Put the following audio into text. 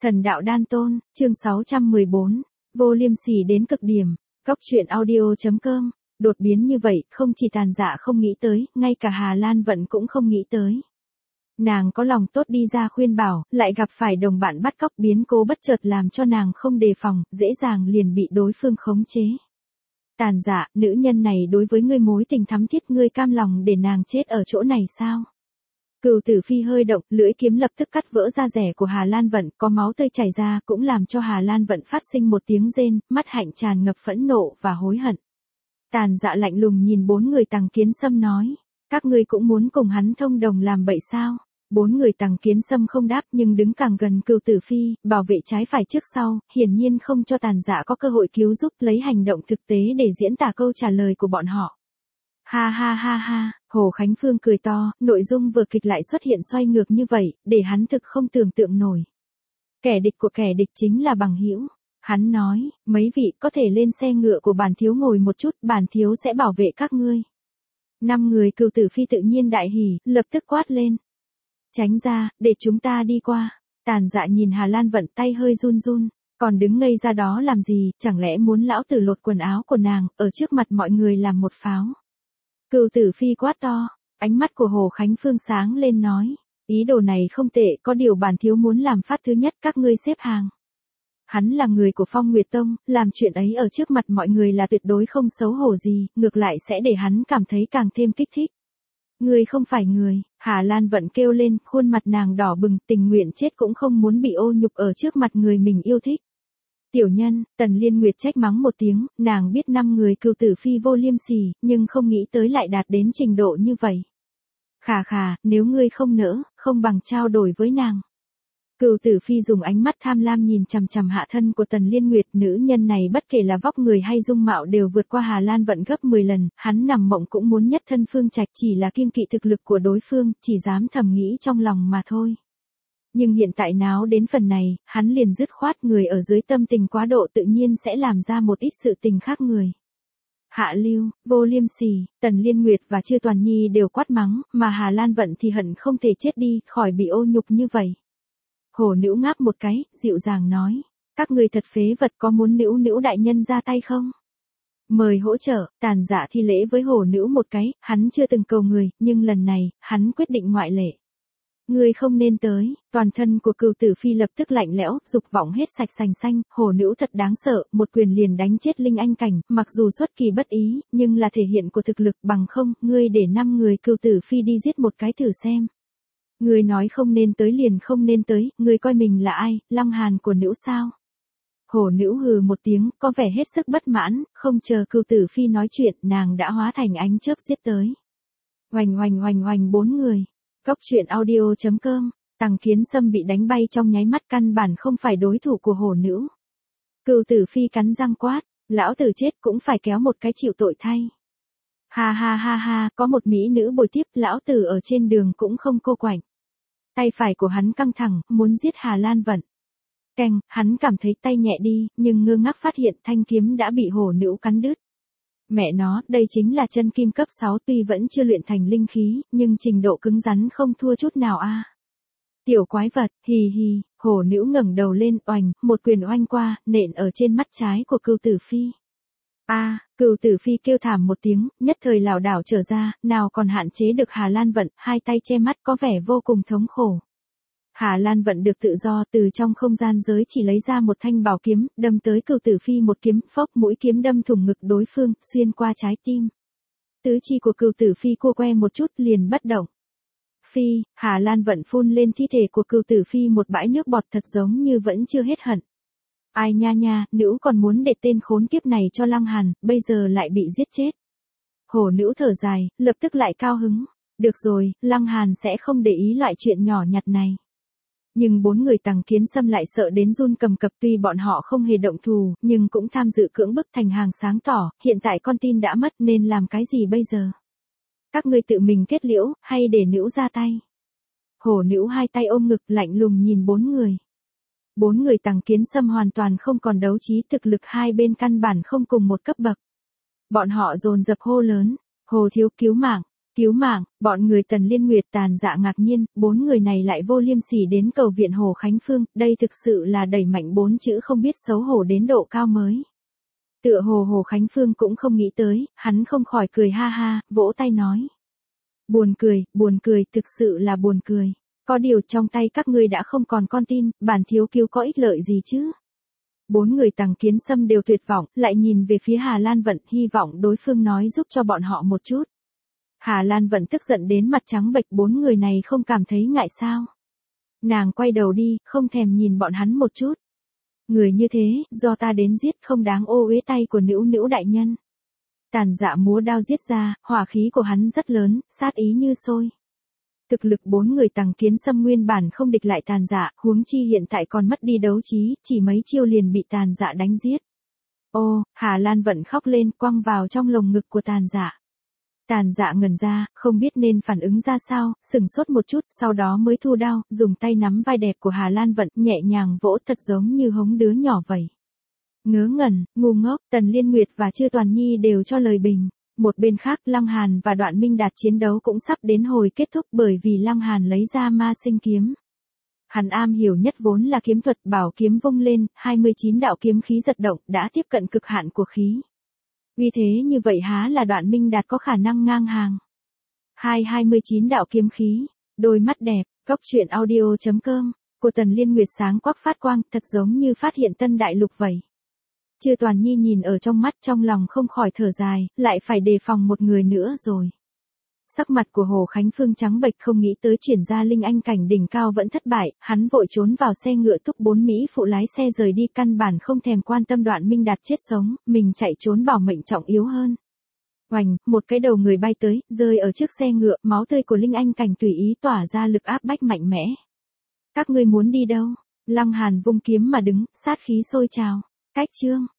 Thần đạo đan tôn, chương 614, vô liêm sỉ đến cực điểm. Góc truyện audio.com, đột biến như vậy, không chỉ Tàn Dạ không nghĩ tới, ngay cả Hà Lan Vận cũng không nghĩ tới. Nàng có lòng tốt đi ra khuyên bảo, lại gặp phải đồng bạn bắt cóc, biến cố bất chợt làm cho nàng không đề phòng, dễ dàng liền bị đối phương khống chế. Tàn Dạ, nữ nhân này đối với ngươi mối tình thắm thiết, ngươi cam lòng để nàng chết ở chỗ này sao? Cửu Tử Phi hơi động, lưỡi kiếm lập tức cắt vỡ da rẻ của Hà Lan Vận, có máu tươi chảy ra, cũng làm cho Hà Lan Vận phát sinh một tiếng rên, mắt hạnh tràn ngập phẫn nộ và hối hận. Tàn Dạ lạnh lùng nhìn bốn người Tằng Kiến Sâm nói, các ngươi cũng muốn cùng hắn thông đồng làm bậy sao? Bốn người Tằng Kiến Sâm không đáp, nhưng đứng càng gần Cửu Tử Phi, bảo vệ trái phải trước sau, hiển nhiên không cho Tàn Dạ có cơ hội cứu giúp, lấy hành động thực tế để diễn tả câu trả lời của bọn họ. Ha ha ha ha, Hồ Khánh Phương cười to, nội dung vừa kịch lại xuất hiện xoay ngược như vậy, để hắn thực không tưởng tượng nổi. Kẻ địch của kẻ địch chính là bằng hữu. Hắn nói, mấy vị có thể lên xe ngựa của bản thiếu ngồi một chút, bản thiếu sẽ bảo vệ các ngươi. 5 người Cửu Tử Phi tự nhiên đại hỉ, lập tức quát lên. Tránh ra, để chúng ta đi qua. Tàn Dạ nhìn Hà Lan Vận, tay hơi run run, còn đứng ngây ra đó làm gì, chẳng lẽ muốn lão tử lột quần áo của nàng, ở trước mặt mọi người làm một pháo. Cửu Tử Phi quát to, ánh mắt của Hồ Khánh Phương sáng lên nói, ý đồ này không tệ, có điều bản thiếu muốn làm phát thứ nhất, các ngươi xếp hàng. Hắn là người của Phong Nguyệt Tông, làm chuyện ấy ở trước mặt mọi người là tuyệt đối không xấu hổ gì, ngược lại sẽ để hắn cảm thấy càng thêm kích thích. Ngươi không phải người, Hà Lan Vận kêu lên, khuôn mặt nàng đỏ bừng, tình nguyện chết cũng không muốn bị ô nhục ở trước mặt người mình yêu thích. Tiểu nhân, Tần Liên Nguyệt trách mắng một tiếng, nàng biết 5 người Cửu Tử Phi vô liêm sỉ, nhưng không nghĩ tới lại đạt đến trình độ như vậy. Khà khà, nếu ngươi không nỡ, không bằng trao đổi với nàng. Cửu Tử Phi dùng ánh mắt tham lam nhìn chằm chằm hạ thân của Tần Liên Nguyệt, nữ nhân này bất kể là vóc người hay dung mạo đều vượt qua Hà Lan Vận gấp 10 lần, hắn nằm mộng cũng muốn nhất thân Phương Trạch, chỉ là kiêng kỵ thực lực của đối phương, chỉ dám thầm nghĩ trong lòng mà thôi. Nhưng hiện tại náo đến phần này, hắn liền dứt khoát, người ở dưới tâm tình quá độ tự nhiên sẽ làm ra một ít sự tình khác người. Hạ lưu, vô liêm sỉ, Tần Liên Nguyệt và Chư Toàn Nhi đều quát mắng, mà Hà Lan Vận thì hận không thể chết đi, khỏi bị ô nhục như vậy. Hổ Nữu ngáp một cái, dịu dàng nói, các người thật phế vật, có muốn Nữu Nữu đại nhân ra tay không? Mời hỗ trợ. Tàn Dạ thi lễ với Hổ Nữu một cái, hắn chưa từng cầu người, nhưng lần này, hắn quyết định ngoại lệ. Ngươi không nên tới. Toàn thân của Cửu Tử Phi lập tức lạnh lẽo, dục vọng hết sạch sành xanh, Hổ Nữu thật đáng sợ, một quyền liền đánh chết Linh Anh cảnh, mặc dù xuất kỳ bất ý, nhưng là thể hiện của thực lực, bằng không, ngươi để 5 người Cửu Tử Phi đi giết một cái thử xem. Ngươi nói không nên tới liền không nên tới, ngươi coi mình là ai, Lăng Hàn của Nữu sao? Hổ Nữu hừ một tiếng, có vẻ hết sức bất mãn, không chờ Cửu Tử Phi nói chuyện, nàng đã hóa thành ánh chớp giết tới. Oành oành oành oành 4 người. Góc truyện audio.com, Tằng Kiến Sâm bị đánh bay trong nháy mắt, căn bản không phải đối thủ của Hổ Nữu. Cửu Tử Phi cắn răng quát, lão tử chết cũng phải kéo một cái chịu tội thay. Ha ha ha ha, có một mỹ nữ bồi tiếp, lão tử ở trên đường cũng không cô quạnh. Tay phải của hắn căng thẳng, muốn giết Hà Lan Vận. Keng, hắn cảm thấy tay nhẹ đi, nhưng ngơ ngác phát hiện thanh kiếm đã bị Hổ Nữu cắn đứt. Mẹ nó, đây chính là chân kim cấp 6, tuy vẫn chưa luyện thành linh khí, nhưng trình độ cứng rắn không thua chút nào a. Tiểu quái vật, hì hì, Hổ Nữu ngẩng đầu lên, oành, một quyền oanh qua, nện ở trên mắt trái của Cửu Tử Phi. A, Cửu Tử Phi kêu thảm một tiếng, nhất thời lảo đảo trở ra, nào còn hạn chế được Hà Lan Vận, hai tay che mắt có vẻ vô cùng thống khổ. Hà Lan Vận được tự do, từ trong không gian giới chỉ lấy ra một thanh bảo kiếm, đâm tới Cửu Tử Phi một kiếm, phốc, mũi kiếm đâm thủng ngực đối phương, xuyên qua trái tim. Tứ chi của Cửu Tử Phi cua queo một chút, liền bất động. Phi, Hà Lan Vận phun lên thi thể của Cửu Tử Phi một bãi nước bọt, thật giống như vẫn chưa hết hận. Ai nha nha, Nữu còn muốn để tên khốn kiếp này cho Lăng Hàn, bây giờ lại bị giết chết. Hổ Nữu thở dài, lập tức lại cao hứng. Được rồi, Lăng Hàn sẽ không để ý loại chuyện nhỏ nhặt này. Nhưng 4 người Tằng Kiến Sâm lại sợ đến run cầm cập, tuy bọn họ không hề động thù, nhưng cũng tham dự cưỡng bức thành hàng sáng tỏ, hiện tại con tin đã mất nên làm cái gì bây giờ? Các ngươi tự mình kết liễu, hay để Nữu ra tay? Hổ Nữu hai tay ôm ngực lạnh lùng nhìn 4 người. 4 người Tằng Kiến Sâm hoàn toàn không còn đấu trí, thực lực hai bên căn bản không cùng một cấp bậc. Bọn họ dồn dập hô lớn, Hồ thiếu cứu mạng, Cứu mạng, bọn người Tần Liên Nguyệt Tàn Dạ ngạc nhiên, 4 người này lại vô liêm sỉ đến cầu viện Hồ Khánh Phương, đây thực sự là đẩy mạnh 4 chữ không biết xấu hổ đến độ cao mới. Tựa hồ Hồ Khánh Phương cũng không nghĩ tới, hắn không khỏi cười ha ha, vỗ tay nói. Buồn cười, thực sự là buồn cười. Có điều trong tay các ngươi đã không còn con tin, bản thiếu cứu có ích lợi gì chứ? 4 người Tằng Kiến Sâm đều tuyệt vọng, lại nhìn về phía Hà Lan Vận, hy vọng đối phương nói giúp cho bọn họ một chút. Hà Lan Vận tức giận đến mặt trắng bệch, 4 người này không cảm thấy ngại sao? Nàng quay đầu đi, không thèm nhìn bọn hắn một chút. Người như thế, do ta đến giết không đáng ô uế tay của Nữu Nữu đại nhân. Tàn Dạ múa đao giết ra, hỏa khí của hắn rất lớn, sát ý như sôi. Thực lực 4 người Tằng Kiến Sâm nguyên bản không địch lại Tàn Dạ, huống chi hiện tại còn mất đi đấu trí, chỉ mấy chiêu liền bị Tàn Dạ đánh giết. Ô, Hà Lan Vận khóc lên, quăng vào trong lồng ngực của Tàn Dạ. Tàn Dạ ngẩn ra, không biết nên phản ứng ra sao, sừng sốt một chút, sau đó mới thu đao, dùng tay nắm vai đẹp của Hà Lan Vận, nhẹ nhàng vỗ thật giống như hống đứa nhỏ vậy. Ngớ ngẩn, ngu ngốc, Tần Liên Nguyệt và Chư Toàn Nhi đều cho lời bình. Một bên khác Lăng Hàn và Đoạn Minh Đạt chiến đấu cũng sắp đến hồi kết thúc bởi vì Lăng Hàn lấy ra ma sinh kiếm. Hắn am hiểu nhất vốn là kiếm thuật, bảo kiếm vung lên, 29 đạo kiếm khí giật động, đã tiếp cận cực hạn của khí. Vì thế như vậy há là Đoạn Minh Đạt có khả năng ngang hàng. 29 đạo kiếm khí, đôi mắt đẹp, Cốc Truyện Audio.com, của Tần Liên Nguyệt sáng quắc phát quang, thật giống như phát hiện tân đại lục vậy. Chư Toàn Nhi nhìn ở trong mắt, trong lòng không khỏi thở dài, lại phải đề phòng một người nữa rồi. Sắc mặt của Hồ Khánh Phương trắng bệch, không nghĩ tới chuyển ra linh anh cảnh đỉnh cao vẫn thất bại, hắn vội trốn vào xe ngựa thúc 4 Mỹ phụ lái xe rời đi, căn bản không thèm quan tâm Đoạn Minh Đạt chết sống, mình chạy trốn bảo mệnh trọng yếu hơn. Oành, một cái đầu người bay tới, rơi ở trước xe ngựa, máu tươi của linh anh cảnh tùy ý tỏa ra lực áp bách mạnh mẽ. Các ngươi muốn đi đâu? Lăng Hàn vung kiếm mà đứng, sát khí sôi trào. Cách chương